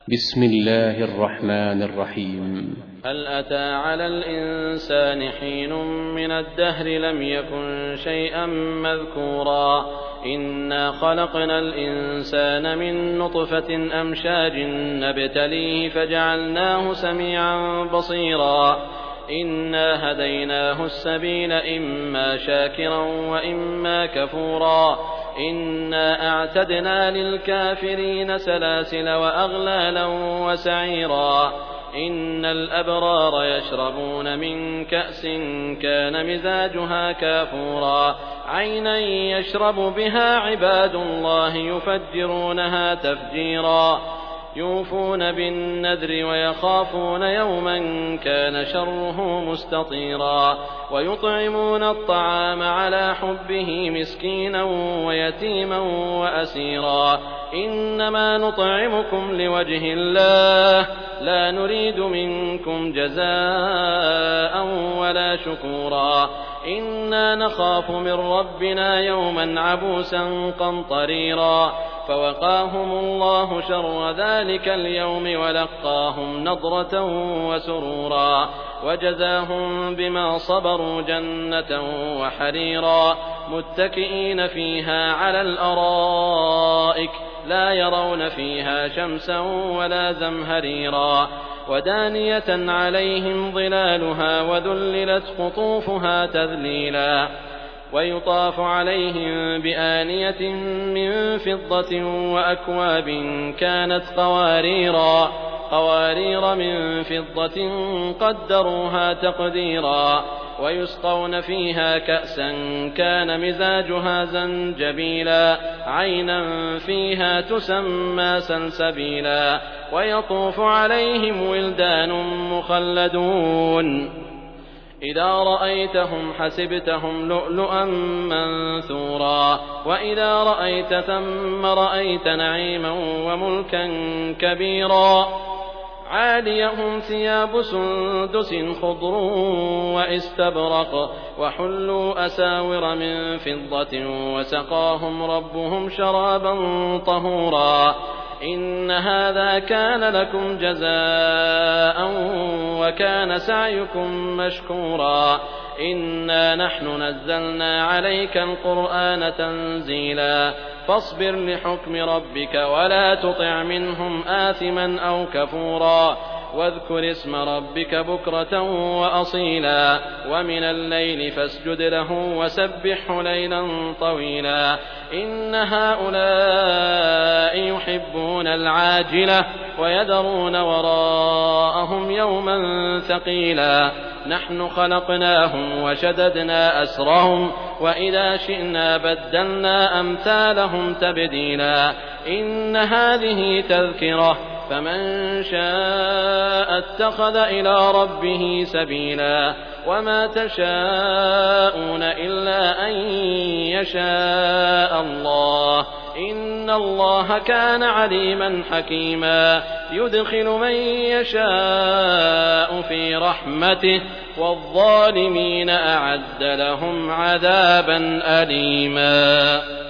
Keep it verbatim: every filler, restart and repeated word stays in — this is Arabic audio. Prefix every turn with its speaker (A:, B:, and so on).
A: بسم الله الرحمن الرحيم.
B: هل أتى على الإنسان حين من الدهر لم يكن شيئا مذكورا إنا خلقنا الإنسان من نطفة أمشاج نبتليه فجعلناه سميعا بصيرا إنا هديناه السبيل إما شاكرا وإما كفورا إنا أعتدنا للكافرين سلاسل وأغلالا وسعيرا إن الأبرار يشربون من كأس كان مزاجها كافورا عينا يشرب بها عباد الله يفجرونها تفجيرا يوفون بالنذر ويخافون يوما كان شره مستطيرا ويطعمون الطعام على حبه مسكينا ويتيما وأسيرا إنما نطعمكم لوجه الله لا نريد منكم جزاء ولا شكورا إنا نخاف من ربنا يوما عبوسا قمطريرا فوقاهم الله شر ذلك اليوم ولقاهم نضرة وسرورا وجزاهم بما صبروا جنة وحريرا متكئين فيها على الأرائك لا يرون فيها شمسا ولا زمهريرا ودانية عليهم ظلالها وذللت قطوفها تذليلا ويطاف عليهم بآنية من فضة وأكواب كانت قواريرا قوارير من فضة قدروها تقديرا ويسقون فيها كأسا كان مزاجها زنجبيلا عينا فيها تسمى سلسبيلا ويطوف عليهم ولدان مخلدون إذا رأيتهم حسبتهم لؤلؤا منثورا وإذا رأيت ثم رأيت نعيما وملكا كبيرا عاليهم ثياب سندس خضر واستبرق وحلوا أساور من فضة وسقاهم ربهم شرابا طهورا إن هذا كان لكم جزاء وكان سعيكم مشكورا إنا نحن نزلنا عليك القرآن تنزيلا فاصبر لحكم ربك ولا تطع منهم آثما أو كفورا واذكر اسم ربك بكرة وأصيلا ومن الليل فاسجد له وسبحه ليلا طويلا إن هؤلاء يحبون العاجلة ويذرون وراءهم يوما ثقيلا نحن خلقناهم وشددنا أسرهم وإذا شئنا بدلنا أمثالهم تبديلا إن هذه تذكرة فمن شاء اتخذ إلى ربه سبيلا وما تشاءون إلا أن يشاء الله إن الله كان عليما حكيما يدخل من يشاء في رحمته والظالمين أعد لهم عذابا أليما.